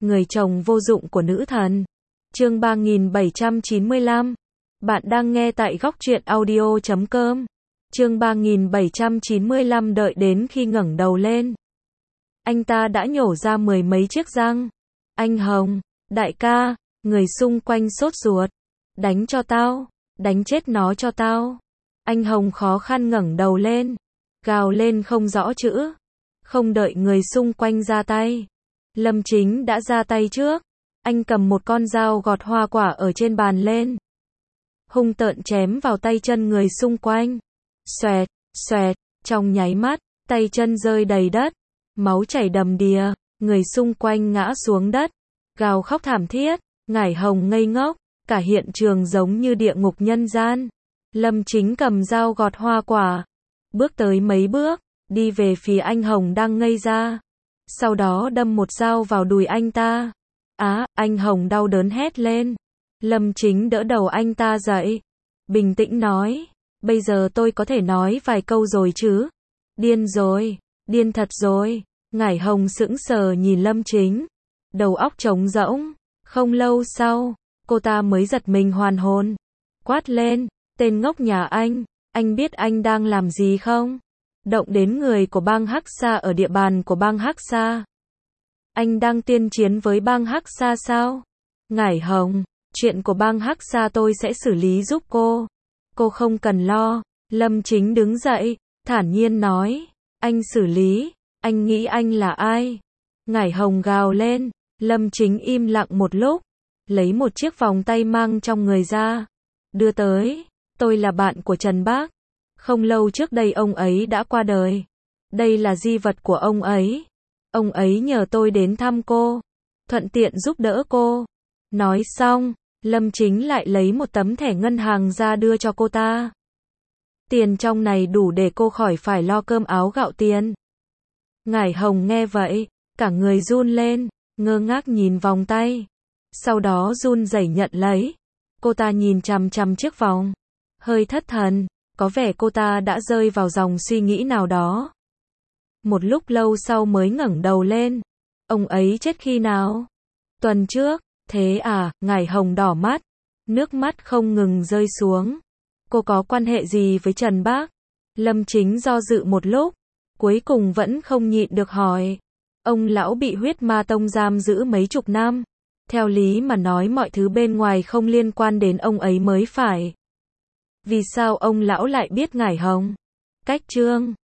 người chồng vô dụng của nữ thần. Chương 3795. Bạn đang nghe tại góc truyện audio.com. Chương 3795 đợi đến khi ngẩng đầu lên. Anh ta đã nhổ ra mười mấy chiếc răng. Anh Hồng, đại ca, người xung quanh sốt ruột. Đánh cho tao, đánh chết nó cho tao. Anh Hồng khó khăn ngẩng đầu lên, gào lên không rõ chữ. Không đợi người xung quanh ra tay, Lâm Chính đã ra tay trước. Anh cầm một con dao gọt hoa quả ở trên bàn lên, hung tợn chém vào tay chân người xung quanh. Xoẹt, xoẹt, trong nháy mắt, tay chân rơi đầy đất, máu chảy đầm đìa, người xung quanh ngã xuống đất, gào khóc thảm thiết. Ngải Hồng ngây ngốc, cả hiện trường giống như địa ngục nhân gian. Lâm Chính cầm dao gọt hoa quả, bước tới mấy bước, đi về phía anh Hồng đang ngây ra. Sau đó đâm một dao vào đùi anh ta. Anh Hồng đau đớn hét lên. Lâm Chính đỡ đầu anh ta dậy, bình tĩnh nói, bây giờ tôi có thể nói vài câu rồi chứ? Điên rồi, điên thật rồi. Ngải Hồng sững sờ nhìn Lâm Chính, đầu óc trống rỗng. Không lâu sau, cô ta mới giật mình hoàn hồn, quát lên, tên ngốc nhà anh biết anh đang làm gì không? Động đến người của bang Hắc Sa ở địa bàn của bang Hắc Sa. Anh đang tiên chiến với bang Hắc Sa sao? Ngải Hồng, chuyện của bang Hắc Sa tôi sẽ xử lý giúp cô. Cô không cần lo. Lâm Chính đứng dậy, thản nhiên nói, anh xử lý, anh nghĩ anh là ai? Ngải Hồng gào lên. Lâm Chính im lặng một lúc, lấy một chiếc vòng tay mang trong người ra, đưa tới. Tôi là bạn của Trần Bác. Không lâu trước đây ông ấy đã qua đời. Đây là di vật của ông ấy. Ông ấy nhờ tôi đến thăm cô, thuận tiện giúp đỡ cô. Nói xong, Lâm Chính lại lấy một tấm thẻ ngân hàng ra đưa cho cô ta. Tiền trong này đủ để cô khỏi phải lo cơm áo gạo tiền. Ngải Hồng nghe vậy, cả người run lên, ngơ ngác nhìn vòng tay. Sau đó run rẩy nhận lấy. Cô ta nhìn chằm chằm chiếc vòng, hơi thất thần, có vẻ cô ta đã rơi vào dòng suy nghĩ nào đó. Một lúc lâu sau mới ngẩng đầu lên. Ông ấy chết khi nào? Tuần trước. Thế à? Ngải Hồng đỏ mắt, nước mắt không ngừng rơi xuống. Cô có quan hệ gì với Trần Bác? Lâm Chính do dự một lúc, cuối cùng vẫn không nhịn được hỏi. Ông lão bị huyết ma tông giam giữ mấy chục năm. Theo lý mà nói mọi thứ bên ngoài không liên quan đến ông ấy mới phải. Vì sao ông lão lại biết Ngải Hồng? Cách chương